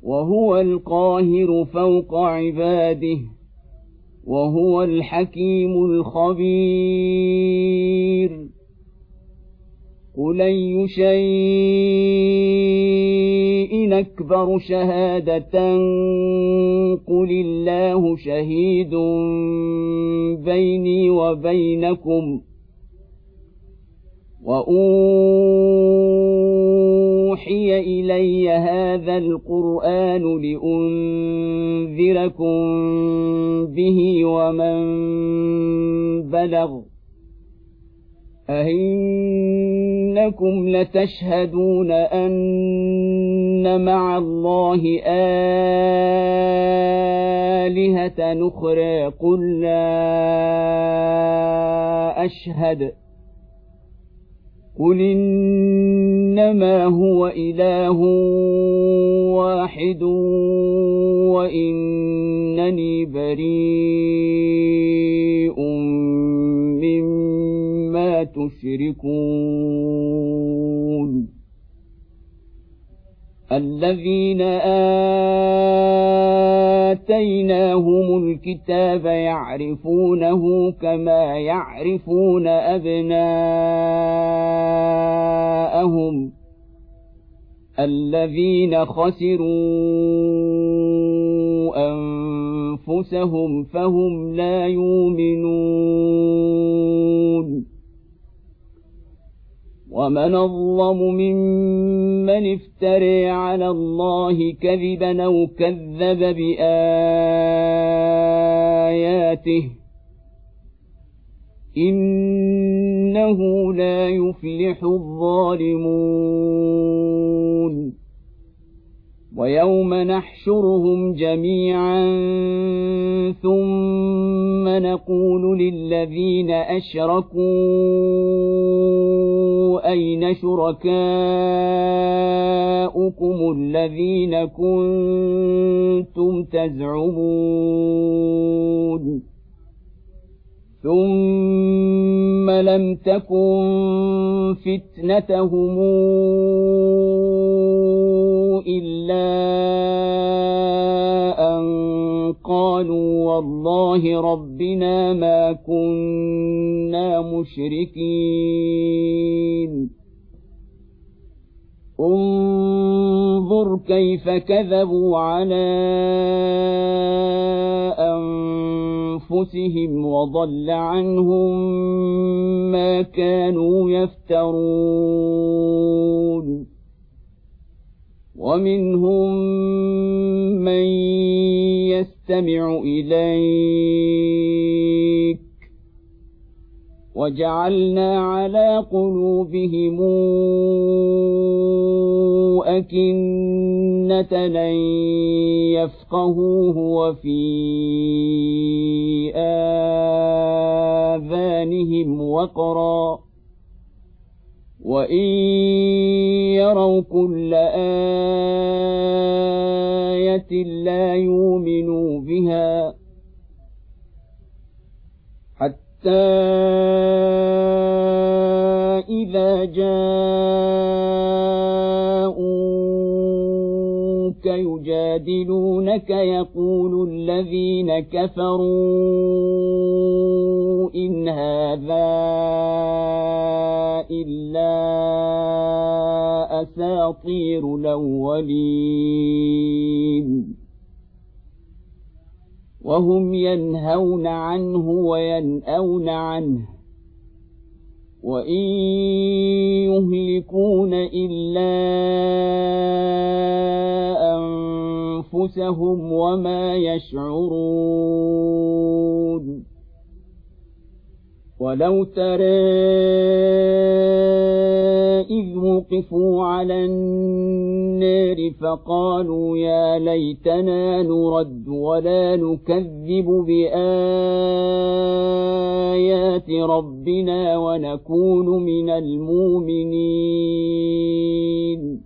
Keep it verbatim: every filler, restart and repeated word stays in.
وهو القاهر فوق عباده وهو الحكيم الخبير. قل أي شيء أكبر شهادة قل الله شهيد بيني وبينكم وأوحي إلي هذا القرآن لأنذركم به ومن بلغ أئنكم لتشهدون أن مع الله آلهة أخرى قل لا أشهد قل إنما هو إله واحد وإنني بريء مما تشركون. الذين آتيناهم الكتاب يعرفونه كما يعرفون أبناءهم الذين خسروا أنفسهم فهم لا يؤمنون. ومن أظلم ممن افترى على الله كذبا أو كذب بآياته إنه لا يفلح الظالمون. ويوم نحشرهم جميعا ثم نقول للذين أشركوا أين شركاؤكم الذين كنتم تزعمون ثم لم تكن فتنتهم إلا أن قالوا والله ربنا ما كنا مشركين. انظر كيف كذبوا على أنفسهم وضل عنهم ما كانوا يفترون. ومنهم من يستمع إليك وجعلنا على قلوبهم أكنة أن يفقهوه وفي آذانهم وقرا وإن يروا كل آية لا يؤمنوا بها حتى إذا جاءوك يجادلونك يقول الذين كفروا إن هذا إلا أساطير الأولين وهم ينهون عنه وينأون عنه وإن يهلكون إلا أنفسهم وما يشعرون. ولو ترى إذ وقفوا على النار فقالوا يا ليتنا نرد ولا نكذب بآيات ربنا ونكون من المؤمنين.